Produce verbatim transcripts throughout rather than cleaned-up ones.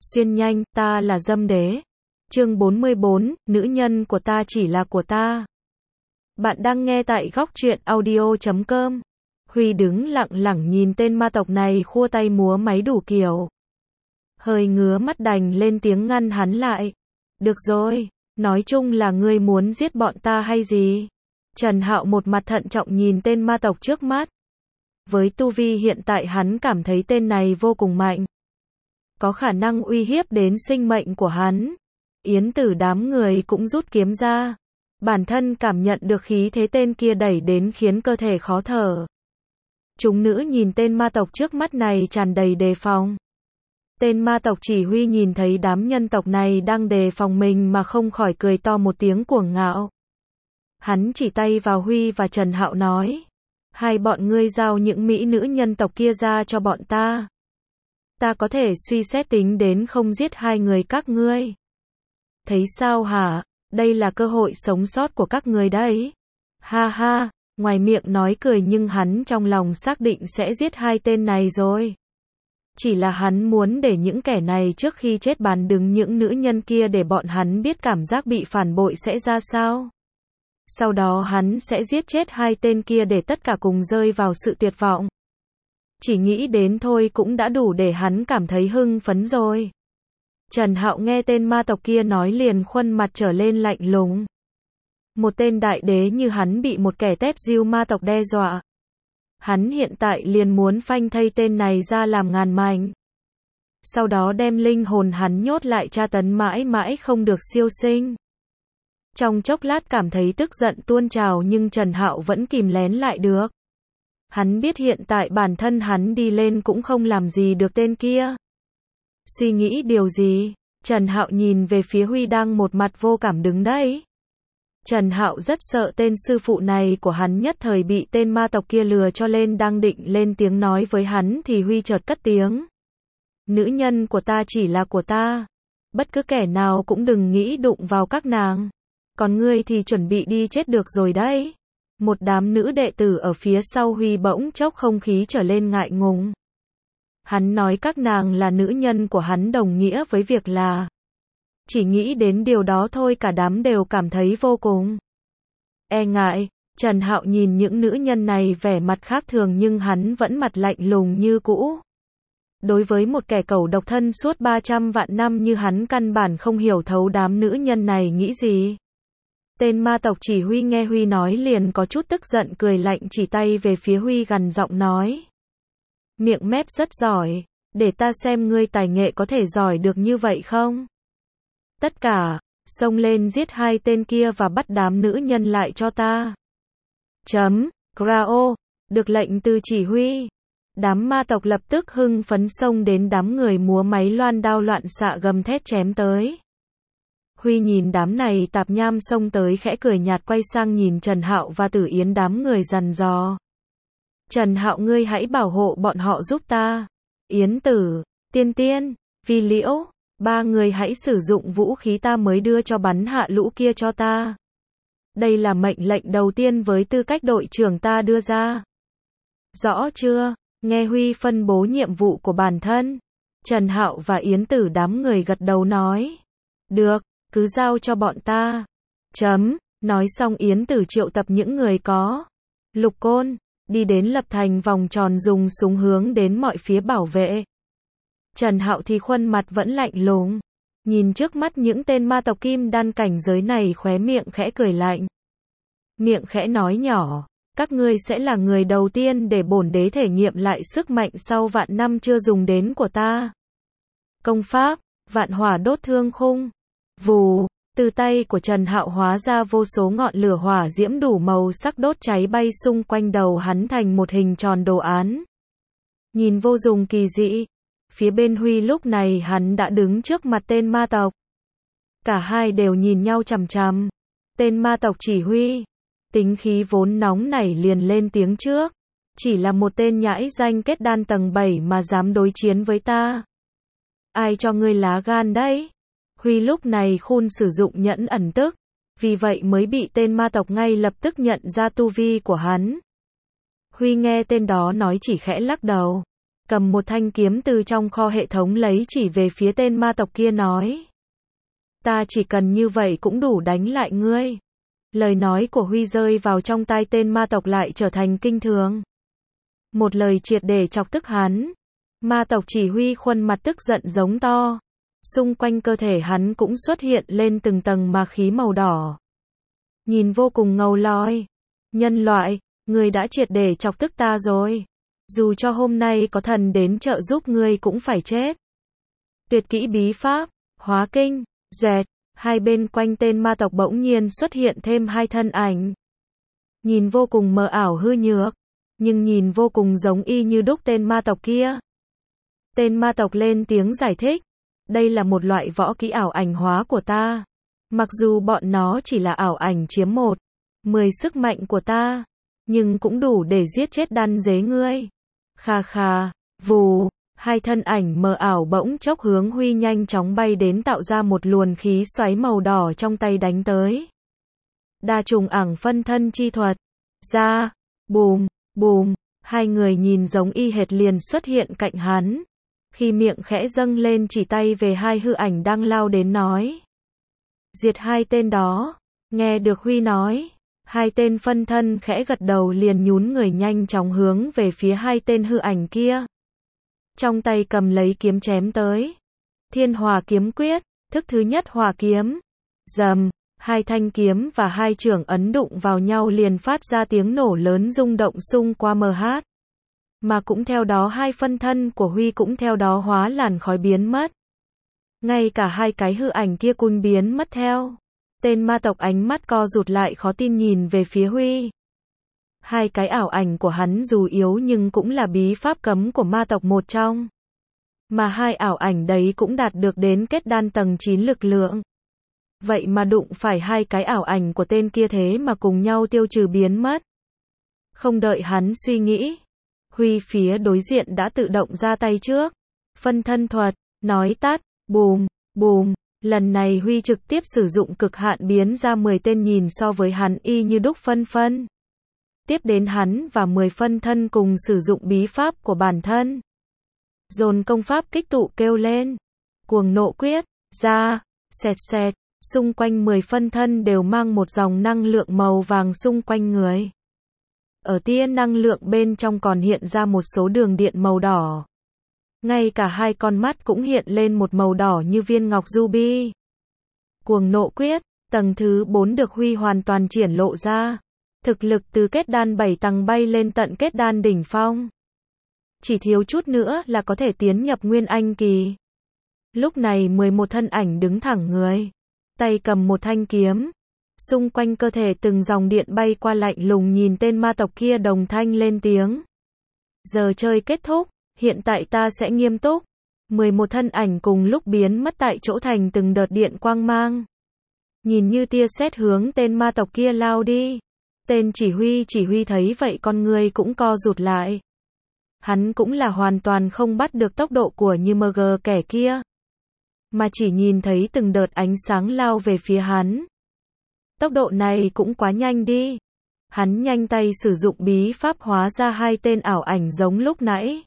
Xuyên nhanh, ta là dâm đế. Chương bốn mươi bốn, nữ nhân của ta chỉ là của ta. Bạn đang nghe tại góc truyện audio chấm com. Huy đứng lặng lặng nhìn tên ma tộc này khua tay múa máy đủ kiểu. Hơi ngứa mắt đành lên tiếng ngăn hắn lại. Được rồi, nói chung là ngươi muốn giết bọn ta hay gì? Trần Hạo một mặt thận trọng nhìn tên ma tộc trước mắt. Với tu vi hiện tại hắn cảm thấy tên này vô cùng mạnh. Có khả năng uy hiếp đến sinh mệnh của hắn. Yến Tử đám người cũng rút kiếm ra. Bản thân cảm nhận được khí thế tên kia đẩy đến khiến cơ thể khó thở. Chúng nữ nhìn tên ma tộc trước mắt này tràn đầy đề phòng. Tên ma tộc chỉ huy nhìn thấy đám nhân tộc này đang đề phòng mình mà không khỏi cười to một tiếng cuồng ngạo. Hắn chỉ tay vào Huy và Trần Hạo nói. Hai bọn ngươi giao những mỹ nữ nhân tộc kia ra cho bọn ta. Ta có thể suy xét tính đến không giết hai người các ngươi. Thấy sao hả? Đây là cơ hội sống sót của các ngươi đấy. Ha ha, ngoài miệng nói cười nhưng hắn trong lòng xác định sẽ giết hai tên này rồi. Chỉ là hắn muốn để những kẻ này trước khi chết bàn đứng những nữ nhân kia để bọn hắn biết cảm giác bị phản bội sẽ ra sao. Sau đó hắn sẽ giết chết hai tên kia để tất cả cùng rơi vào sự tuyệt vọng. Chỉ nghĩ đến thôi cũng đã đủ để hắn cảm thấy hưng phấn rồi. Trần Hạo nghe tên ma tộc kia nói liền khuôn mặt trở lên lạnh lùng. Một tên đại đế như hắn bị một kẻ tép diêu ma tộc đe dọa. Hắn hiện tại liền muốn phanh thây tên này ra làm ngàn mảnh. Sau đó đem linh hồn hắn nhốt lại tra tấn mãi mãi không được siêu sinh. Trong chốc lát cảm thấy tức giận tuôn trào nhưng Trần Hạo vẫn kìm lén lại được. Hắn biết hiện tại bản thân hắn đi lên cũng không làm gì được tên kia. Suy nghĩ điều gì? Trần Hạo nhìn về phía Huy đang một mặt vô cảm đứng đấy. Trần Hạo rất sợ tên sư phụ này của hắn nhất thời bị tên ma tộc kia lừa cho lên đang định lên tiếng nói với hắn thì Huy chợt cất tiếng. Nữ nhân của ta chỉ là của ta. Bất cứ kẻ nào cũng đừng nghĩ đụng vào các nàng. Còn ngươi thì chuẩn bị đi chết được rồi đấy. Một đám nữ đệ tử ở phía sau Huy bỗng chốc không khí trở lên ngại ngùng. Hắn nói các nàng là nữ nhân của hắn đồng nghĩa với việc là. Chỉ nghĩ đến điều đó thôi cả đám đều cảm thấy vô cùng e ngại. Trần Hạo nhìn những nữ nhân này vẻ mặt khác thường nhưng hắn vẫn mặt lạnh lùng như cũ. Đối với một kẻ cẩu độc thân suốt ba trăm vạn năm như hắn căn bản không hiểu thấu đám nữ nhân này nghĩ gì. Tên ma tộc chỉ huy nghe Huy nói liền có chút tức giận cười lạnh chỉ tay về phía Huy gằn giọng nói. Miệng mép rất giỏi, để ta xem ngươi tài nghệ có thể giỏi được như vậy không? Tất cả, xông lên giết hai tên kia và bắt đám nữ nhân lại cho ta. Chấm, Grao, được lệnh từ chỉ huy. Đám ma tộc lập tức hưng phấn xông đến đám người múa máy loan đao loạn xạ gầm thét chém tới. Huy nhìn đám này tạp nham xông tới khẽ cười nhạt quay sang nhìn Trần Hạo và Tử Yến đám người dằn dò. Trần Hạo ngươi hãy bảo hộ bọn họ giúp ta. Yến Tử, Tiên Tiên, Vi Liễu, ba người hãy sử dụng vũ khí ta mới đưa cho bắn hạ lũ kia cho ta. Đây là mệnh lệnh đầu tiên với tư cách đội trưởng ta đưa ra. Rõ chưa? Nghe Huy phân bố nhiệm vụ của bản thân. Trần Hạo và Yến Tử đám người gật đầu nói. Được, cứ giao cho bọn ta. Chấm, nói xong Yến Tử triệu tập những người có lục côn, đi đến lập thành vòng tròn dùng súng hướng đến mọi phía bảo vệ. Trần Hạo thì khuôn mặt vẫn lạnh lùng, nhìn trước mắt những tên ma tộc kim đan cảnh giới này khóe miệng khẽ cười lạnh. Miệng khẽ nói nhỏ, các ngươi sẽ là người đầu tiên để bổn đế thể nghiệm lại sức mạnh sau vạn năm chưa dùng đến của ta. Công pháp, vạn hỏa đốt thương khung. Vù, từ tay của Trần Hạo hóa ra vô số ngọn lửa hỏa diễm đủ màu sắc đốt cháy bay xung quanh đầu hắn thành một hình tròn đồ án. Nhìn vô cùng kỳ dị. Phía bên Huy lúc này hắn đã đứng trước mặt tên ma tộc. Cả hai đều nhìn nhau chằm chằm. Tên ma tộc chỉ huy. Tính khí vốn nóng nảy liền lên tiếng trước. Chỉ là một tên nhãi danh kết đan tầng bảy mà dám đối chiến với ta. Ai cho ngươi lá gan đấy? Huy lúc này khôn sử dụng nhẫn ẩn tức. Vì vậy mới bị tên ma tộc ngay lập tức nhận ra tu vi của hắn. Huy nghe tên đó nói chỉ khẽ lắc đầu. cầm một thanh kiếm từ trong kho hệ thống lấy chỉ về phía tên ma tộc kia nói. Ta chỉ cần như vậy cũng đủ đánh lại ngươi. Lời nói của Huy rơi vào trong tai tên ma tộc lại trở thành kinh thường. Một lời triệt để chọc tức hắn. Ma tộc chỉ huy khuôn mặt tức giận giống to. Xung quanh cơ thể hắn cũng xuất hiện lên từng tầng ma khí màu đỏ. Nhìn vô cùng ngầu loi. Nhân loại, ngươi đã triệt để chọc tức ta rồi. Dù cho hôm nay có thần đến trợ giúp ngươi cũng phải chết. Tuyệt kỹ bí pháp, hóa kinh, dẹt, hai bên quanh tên ma tộc bỗng nhiên xuất hiện thêm hai thân ảnh. Nhìn vô cùng mờ ảo hư nhược, nhưng nhìn vô cùng giống y như đúc tên ma tộc kia. Tên ma tộc lên tiếng giải thích. Đây là một loại võ kỹ ảo ảnh hóa của ta. Mặc dù bọn nó chỉ là ảo ảnh chiếm một, mười sức mạnh của ta, nhưng cũng đủ để giết chết đan dế ngươi. Kha kha, vù, hai thân ảnh mờ ảo bỗng chốc hướng Huy nhanh chóng bay đến tạo ra một luồn khí xoáy màu đỏ trong tay đánh tới. Đa trùng ảng phân thân chi thuật. Ra, bùm, bùm, hai người nhìn giống y hệt liền xuất hiện cạnh hắn. Khi miệng khẽ dâng lên chỉ tay về hai hư ảnh đang lao đến nói. Diệt hai tên đó. Nghe được Huy nói. Hai tên phân thân khẽ gật đầu liền nhún người nhanh chóng hướng về phía hai tên hư ảnh kia. Trong tay cầm lấy kiếm chém tới. Thiên Hỏa Kiếm Quyết, thức thứ nhất hỏa kiếm. Rầm, hai thanh kiếm và hai chưởng ấn đụng vào nhau liền phát ra tiếng nổ lớn rung động xung qua mờ hát. Mà cũng theo đó hai phân thân của Huy cũng theo đó hóa làn khói biến mất. Ngay cả hai cái hư ảnh kia cũng biến mất theo. Tên ma tộc ánh mắt co rụt lại khó tin nhìn về phía Huy. Hai cái ảo ảnh của hắn dù yếu nhưng cũng là bí pháp cấm của ma tộc một trong. Mà hai ảo ảnh đấy cũng đạt được đến kết đan tầng chín lực lượng. Vậy mà đụng phải hai cái ảo ảnh của tên kia thế mà cùng nhau tiêu trừ biến mất. Không đợi hắn suy nghĩ. Huy phía đối diện đã tự động ra tay trước. Phân thân thuật, nói tắt, bùm, bùm. Lần này Huy trực tiếp sử dụng cực hạn biến ra mười tên nhìn so với hắn y như đúc phân phân. Tiếp đến hắn và mười phân thân cùng sử dụng bí pháp của bản thân. Dồn công pháp kích tụ kêu lên. Cuồng nộ quyết, ra, xẹt xẹt, xung quanh mười phân thân đều mang một dòng năng lượng màu vàng xung quanh người. Ở tia năng lượng bên trong còn hiện ra một số đường điện màu đỏ. Ngay cả hai con mắt cũng hiện lên một màu đỏ như viên ngọc ruby. Cuồng nộ quyết, tầng thứ bốn được Huy hoàn toàn triển lộ ra. Thực lực từ kết đan bảy tầng bay lên tận kết đan đỉnh phong. Chỉ thiếu chút nữa là có thể tiến nhập Nguyên Anh kỳ. Lúc này mười một thân ảnh đứng thẳng người. Tay cầm một thanh kiếm. Xung quanh cơ thể từng dòng điện bay qua lạnh lùng nhìn tên ma tộc kia đồng thanh lên tiếng. Giờ chơi kết thúc, hiện tại ta sẽ nghiêm túc. mười một thân ảnh cùng lúc biến mất tại chỗ thành từng đợt điện quang mang. Nhìn như tia sét hướng tên ma tộc kia lao đi. Tên chỉ huy chỉ huy thấy vậy con người cũng co rụt lại. Hắn cũng là hoàn toàn không bắt được tốc độ của như mg kẻ kia. Mà chỉ nhìn thấy từng đợt ánh sáng lao về phía hắn. Tốc độ này cũng quá nhanh đi. Hắn nhanh tay sử dụng bí pháp hóa ra hai tên ảo ảnh giống lúc nãy.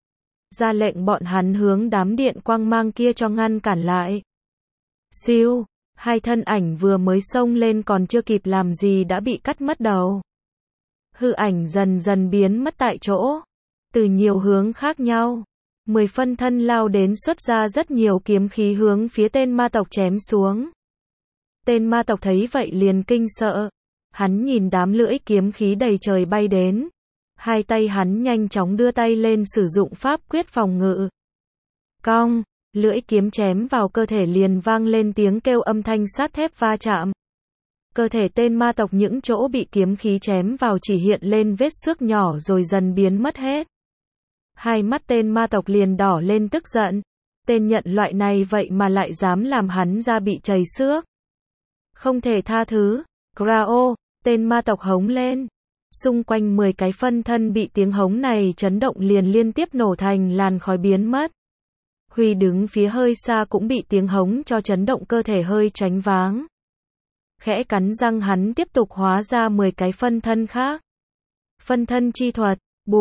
Ra lệnh bọn hắn hướng đám điện quang mang kia cho ngăn cản lại. Siêu, hai thân ảnh vừa mới xông lên còn chưa kịp làm gì đã bị cắt mất đầu. Hư ảnh dần dần biến mất tại chỗ. Từ nhiều hướng khác nhau. Mười phân thân lao đến xuất ra rất nhiều kiếm khí hướng phía tên ma tộc chém xuống. Tên ma tộc thấy vậy liền kinh sợ. Hắn nhìn đám lưỡi kiếm khí đầy trời bay đến. Hai tay hắn nhanh chóng đưa tay lên sử dụng pháp quyết phòng ngự. Cong, lưỡi kiếm chém vào cơ thể liền vang lên tiếng kêu âm thanh sắt thép va chạm. Cơ thể tên ma tộc những chỗ bị kiếm khí chém vào chỉ hiện lên vết xước nhỏ rồi dần biến mất hết. Hai mắt tên ma tộc liền đỏ lên tức giận. Tên nhận loại này vậy mà lại dám làm hắn ra bị chảy xước. Không thể tha thứ. Grao, tên ma tộc hống lên. Xung quanh mười cái phân thân bị tiếng hống này chấn động liền liên tiếp nổ thành làn khói biến mất. Huy đứng phía hơi xa cũng bị tiếng hống cho chấn động cơ thể hơi choáng váng. Khẽ cắn răng hắn tiếp tục hóa ra mười cái phân thân khác. Phân thân chi thuật, bùm,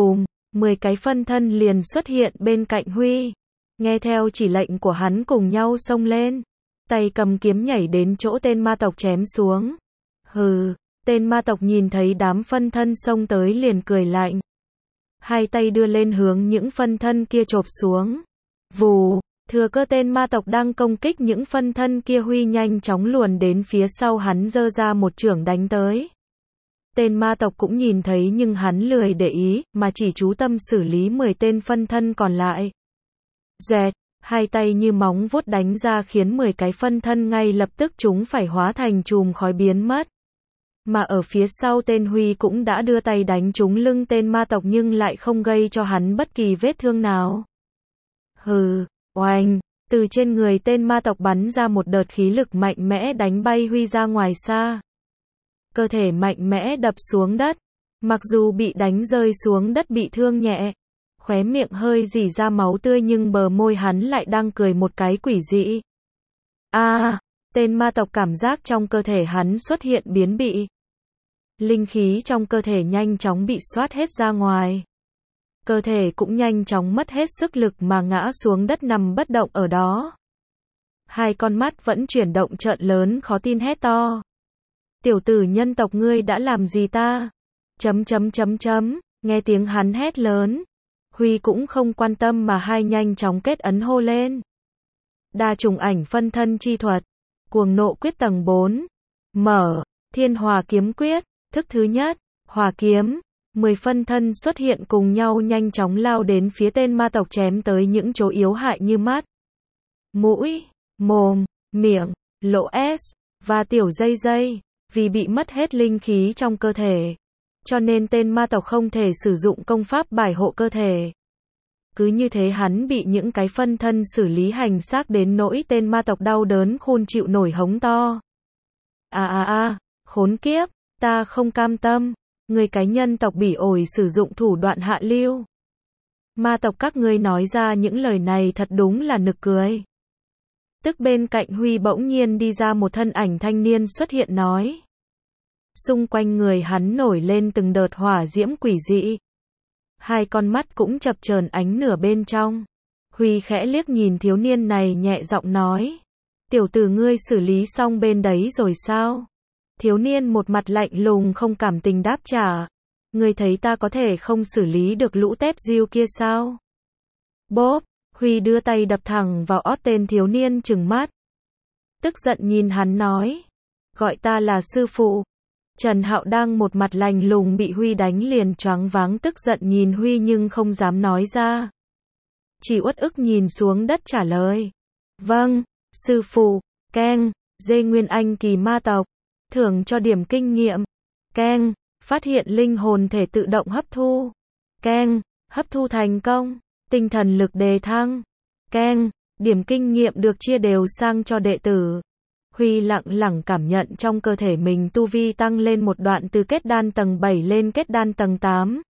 mười cái phân thân liền xuất hiện bên cạnh Huy. Nghe theo chỉ lệnh của hắn cùng nhau xông lên. Tay cầm kiếm nhảy đến chỗ tên ma tộc chém xuống. Hừ, tên ma tộc nhìn thấy đám phân thân xông tới liền cười lạnh. Hai tay đưa lên hướng những phân thân kia chộp xuống. Vù, thừa cơ tên ma tộc đang công kích những phân thân kia, Huy nhanh chóng luồn đến phía sau hắn giơ ra một chưởng đánh tới. Tên ma tộc cũng nhìn thấy nhưng hắn lười để ý, mà chỉ chú tâm xử lý mười tên phân thân còn lại. Dẹt, hai tay như móng vuốt đánh ra khiến mười cái phân thân ngay lập tức chúng phải hóa thành chùm khói biến mất. Mà ở phía sau tên Huy cũng đã đưa tay đánh trúng lưng tên ma tộc nhưng lại không gây cho hắn bất kỳ vết thương nào. Hừ, oanh, từ trên người tên ma tộc bắn ra một đợt khí lực mạnh mẽ đánh bay Huy ra ngoài xa. Cơ thể mạnh mẽ đập xuống đất, mặc dù bị đánh rơi xuống đất bị thương nhẹ, khóe miệng hơi rỉ ra máu tươi nhưng bờ môi hắn lại đang cười một cái quỷ dị. A, à, tên ma tộc cảm giác trong cơ thể hắn xuất hiện biến bị. Linh khí trong cơ thể nhanh chóng bị xoát hết ra ngoài. Cơ thể cũng nhanh chóng mất hết sức lực mà ngã xuống đất nằm bất động ở đó. Hai con mắt vẫn chuyển động trợn lớn khó tin hét to. Tiểu tử nhân tộc ngươi đã làm gì ta? Chấm chấm chấm chấm, nghe tiếng hắn hét lớn. Huy cũng không quan tâm mà hai nhanh chóng kết ấn hô lên. Đa trùng ảnh phân thân chi thuật. Cuồng nộ quyết tầng bốn. Mở, thiên hòa kiếm quyết, thức thứ nhất, hòa kiếm. Mười phân thân xuất hiện cùng nhau nhanh chóng lao đến phía tên ma tộc chém tới những chỗ yếu hại như mắt, mũi, mồm, miệng, lỗ S, và tiểu dây dây. Vì bị mất hết linh khí trong cơ thể, cho nên tên ma tộc không thể sử dụng công pháp bảo hộ cơ thể. Cứ như thế hắn bị những cái phân thân xử lý hành xác đến nỗi tên ma tộc đau đớn khôn chịu nổi hống to. À à à, khốn kiếp, ta không cam tâm, người cái nhân tộc bỉ ổi sử dụng thủ đoạn hạ lưu. Ma tộc các ngươi nói ra những lời này thật đúng là nực cười. Tức bên cạnh Huy bỗng nhiên đi ra một thân ảnh thanh niên xuất hiện nói. Xung quanh người hắn nổi lên từng đợt hỏa diễm quỷ dị. Hai con mắt cũng chập chờn ánh lửa bên trong. Huy khẽ liếc nhìn thiếu niên này nhẹ giọng nói. Tiểu tử ngươi xử lý xong bên đấy rồi sao? Thiếu niên một mặt lạnh lùng không cảm tình đáp trả. Ngươi thấy ta có thể không xử lý được lũ tép diêu kia sao? Bốp, Huy đưa tay đập thẳng vào ót tên thiếu niên trừng mắt. Tức giận nhìn hắn nói. Gọi ta là sư phụ. Trần Hạo đang một mặt lạnh lùng bị Huy đánh liền choáng váng tức giận nhìn Huy nhưng không dám nói ra. Chỉ uất ức nhìn xuống đất trả lời. Vâng, sư phụ, keng, dê nguyên anh kỳ ma tộc. Thưởng cho điểm kinh nghiệm. Keng, phát hiện linh hồn thể tự động hấp thu. Keng, hấp thu thành công. Tinh thần lực đề thăng. Keng, điểm kinh nghiệm được chia đều sang cho đệ tử. Huy lặng lặng cảm nhận trong cơ thể mình tu vi tăng lên một đoạn từ kết đan tầng bảy lên kết đan tầng tám.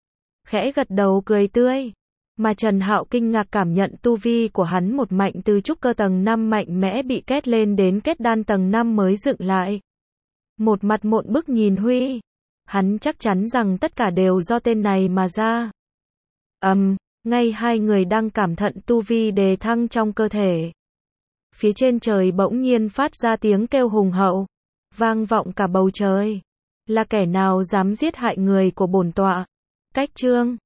Khẽ gật đầu cười tươi. Mà Trần Hạo kinh ngạc cảm nhận tu vi của hắn một mạnh từ trúc cơ tầng năm mạnh mẽ bị kết lên đến kết đan tầng năm mới dựng lại. Một mặt mộn bức nhìn Huy. Hắn chắc chắn rằng tất cả đều do tên này mà ra. Ầm, um, ngay hai người đang cảm thận tu vi đề thăng trong cơ thể. Phía trên trời bỗng nhiên phát ra tiếng kêu hùng hậu, vang vọng cả bầu trời. Là kẻ nào dám giết hại người của bổn tọa? Cách chương